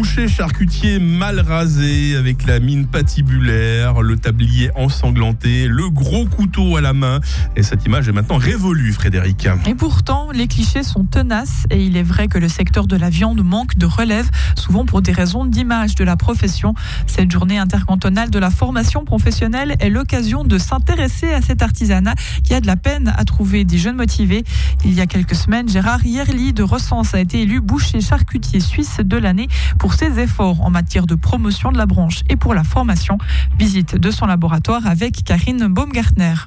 boucher charcutier mal rasé, avec la mine patibulaire, le tablier ensanglanté, le gros couteau à la main. Et cette image est maintenant révolue, Frédéric. Et pourtant, les clichés sont tenaces et il est vrai que le secteur de la viande manque de relève, souvent pour des raisons d'image de la profession. Cette journée intercantonale de la formation professionnelle est l'occasion de s'intéresser à cet artisanat qui a de la peine à trouver des jeunes motivés. Il y a quelques semaines, Gérard Yerli de Recense a été élu boucher charcutier suisse de l'année pour ses efforts en matière de promotion de la branche et pour la formation. Visite de son laboratoire avec Karine Baumgartner.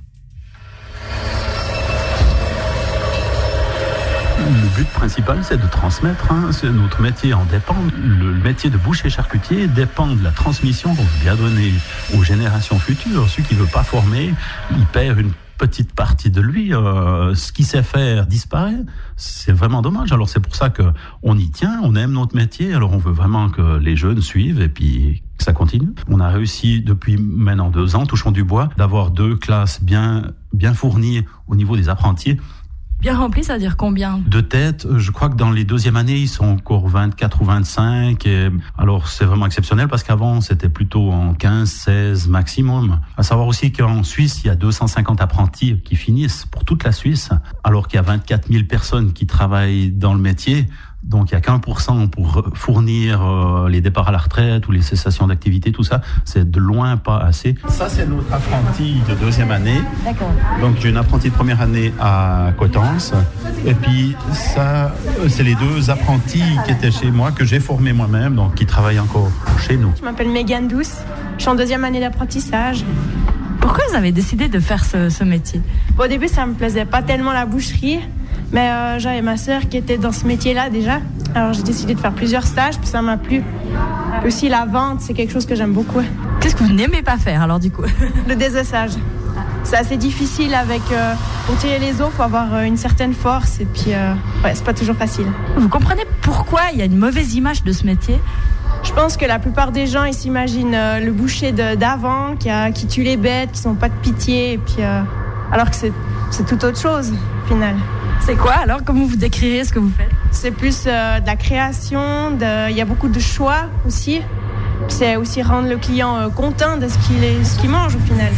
Le but principal, c'est de transmettre. Notre métier en dépend. Le métier de boucher charcutier dépend de la transmission qu'on veut bien donner aux générations futures. Celui qui ne veut pas former, il perd une petite partie de lui. Ce qu'il sait faire disparaît. C'est vraiment dommage. Alors c'est pour ça qu'on y tient, on aime notre métier. Alors on veut vraiment que les jeunes suivent et puis que ça continue. On a réussi depuis maintenant 2 ans, touchons du bois, d'avoir 2 classes bien fournies au niveau des apprentis. Bien rempli, ça veut dire combien? De tête, je crois que dans les 2e années, ils sont encore 24 ou 25. Et alors, c'est vraiment exceptionnel parce qu'avant, c'était plutôt en 15, 16 maximum. À savoir aussi qu'en Suisse, il y a 250 apprentis qui finissent pour toute la Suisse, alors qu'il y a 24 000 personnes qui travaillent dans le métier. Donc, il n'y a qu'1% pour fournir les départs à la retraite ou les cessations d'activité, tout ça. C'est de loin pas assez. Ça, c'est notre apprenti de 2e année. D'accord. Donc, j'ai une apprentie de 1re année à Coutances. Et puis, ça, c'est les 2 apprentis qui étaient chez moi, que j'ai formés moi-même, donc qui travaillent encore chez nous. Je m'appelle Mégane Douce. Je suis en 2e année d'apprentissage. Pourquoi vous avez décidé de faire ce métier? Au début, ça me plaisait pas tellement la boucherie. Mais j'avais ma sœur qui était dans ce métier-là déjà. Alors j'ai décidé de faire plusieurs stages, puis ça m'a plu. Aussi la vente, c'est quelque chose que j'aime beaucoup. Qu'est-ce que vous n'aimez pas faire alors du coup? Le désossage. C'est assez difficile pour tirer les os, il faut avoir une certaine force et puis c'est pas toujours facile. Vous comprenez pourquoi il y a une mauvaise image de ce métier? Je pense que la plupart des gens ils s'imaginent le boucher d'avant qui tue les bêtes, qui sont pas de pitié, et puis alors que c'est tout autre chose au final. C'est quoi alors? Comment vous décrirez ce que vous faites? C'est plus de la création, il y a beaucoup de choix aussi. C'est aussi rendre le client content de ce qu'il mange au final.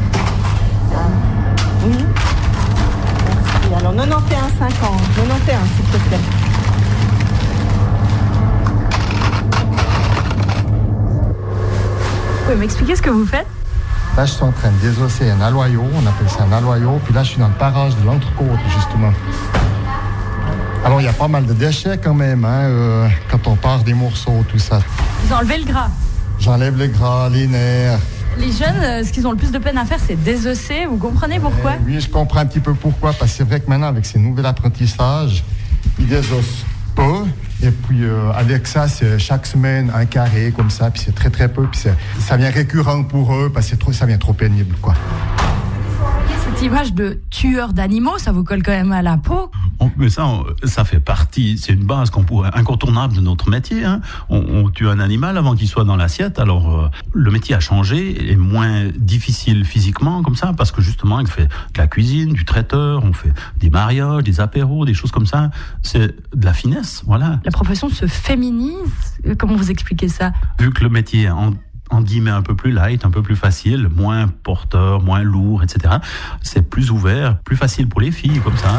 Oui. Merci. Alors 91,50. 91 s'il te plaît. Vous pouvez m'expliquer ce que vous faites? Là, je suis en train de désosser un aloyau, on appelle ça un aloyau, puis là, je suis dans le parage de l'entrecôte, justement. Alors, il y a pas mal de déchets quand même, quand on part des morceaux, tout ça. Vous enlevez le gras? J'enlève le gras, les nerfs. Les jeunes, ce qu'ils ont le plus de peine à faire, c'est désosser. Vous comprenez pourquoi? Oui, je comprends un petit peu pourquoi, parce que c'est vrai que maintenant, avec ces nouveaux apprentissages, ils désossent pas. Et puis avec ça, c'est chaque semaine un carré comme ça, puis c'est très très peu, puis ça devient récurrent pour eux parce que ça devient trop pénible, quoi. Cette image de tueur d'animaux, ça vous colle quand même à la peau? Mais ça fait partie, c'est une base incontournable de notre métier. On tue un animal avant qu'il soit dans l'assiette. Alors le métier a changé, est moins difficile physiquement comme ça, parce que justement il fait de la cuisine, du traiteur, on fait des mariages, des apéros, des choses comme ça. C'est de la finesse, voilà. La profession se féminise. Comment vous expliquez ça? Vu que le métier est en guillemets un peu plus light, un peu plus facile, moins porteur, moins lourd, etc. C'est plus ouvert, plus facile pour les filles comme ça.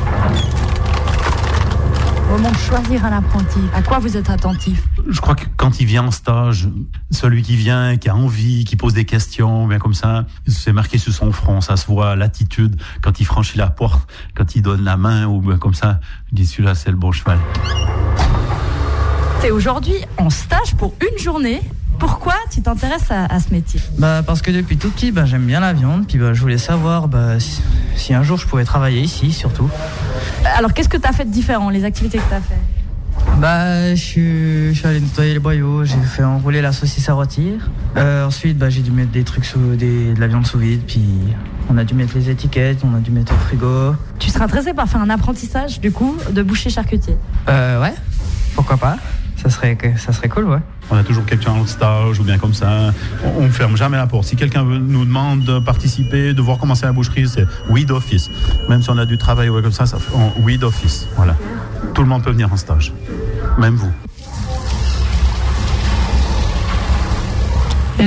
Au moment de choisir un apprenti, à quoi vous êtes attentif? Je crois que quand il vient en stage, celui qui vient, qui a envie, qui pose des questions, bien comme ça, c'est marqué sur son front, ça se voit, l'attitude, quand il franchit la porte, quand il donne la main, ou bien comme ça, je dis celui-là c'est le bon cheval. T'es aujourd'hui en stage pour une journée. Pourquoi tu t'intéresses à ce métier? Parce que depuis tout petit, j'aime bien la viande. Puis je voulais savoir si un jour je pouvais travailler ici, surtout. Alors, qu'est-ce que tu as fait de différent, les activités que tu as fait? Je suis allé nettoyer les boyaux, j'ai fait enrouler la saucisse à rôtir. Ensuite, j'ai dû mettre des trucs de la viande sous vide. Puis on a dû mettre les étiquettes, on a dû mettre au frigo. Tu serais intéressé par faire un apprentissage, du coup, de boucher charcutier? Ouais, pourquoi pas. Ça serait cool, ouais. On a toujours quelqu'un en stage ou bien comme ça. On ne ferme jamais la porte. Si quelqu'un nous demande de participer, de voir comment c'est la boucherie, c'est oui d'office. Même si on a du travail comme ça oui d'office. Voilà. Tout le monde peut venir en stage. Même vous.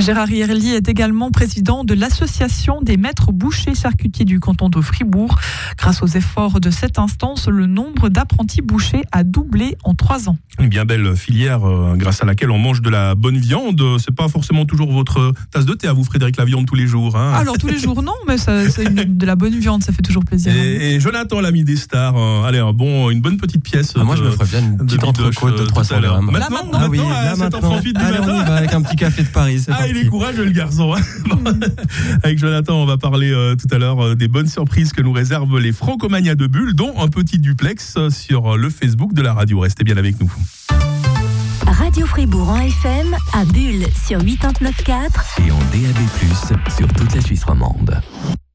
Gérard Hierli est également président de l'association des maîtres bouchers charcutiers du canton de Fribourg. Grâce aux efforts de cette instance, le nombre d'apprentis bouchers a doublé en 3 ans. Une bien belle filière grâce à laquelle on mange de la bonne viande. C'est pas forcément toujours votre tasse de thé à vous, Frédéric, la viande tous les jours. Hein. Alors tous les jours non, mais c'est de la bonne viande, ça fait toujours plaisir. Et Jonathan, l'ami des stars, allez, une bonne petite pièce. Moi je me ferais bien une petite entrecôte de 300 grammes. Maintenant, allez, on y va avec un petit café de Paris. Il est courageux le garçon. Avec Jonathan, on va parler tout à l'heure des bonnes surprises que nous réservent les Francomania de Bulle, dont un petit duplex sur le Facebook de la radio. Restez bien avec nous. Radio Fribourg en FM, à Bulle sur 89.4 et en DAB+, sur toute la Suisse romande.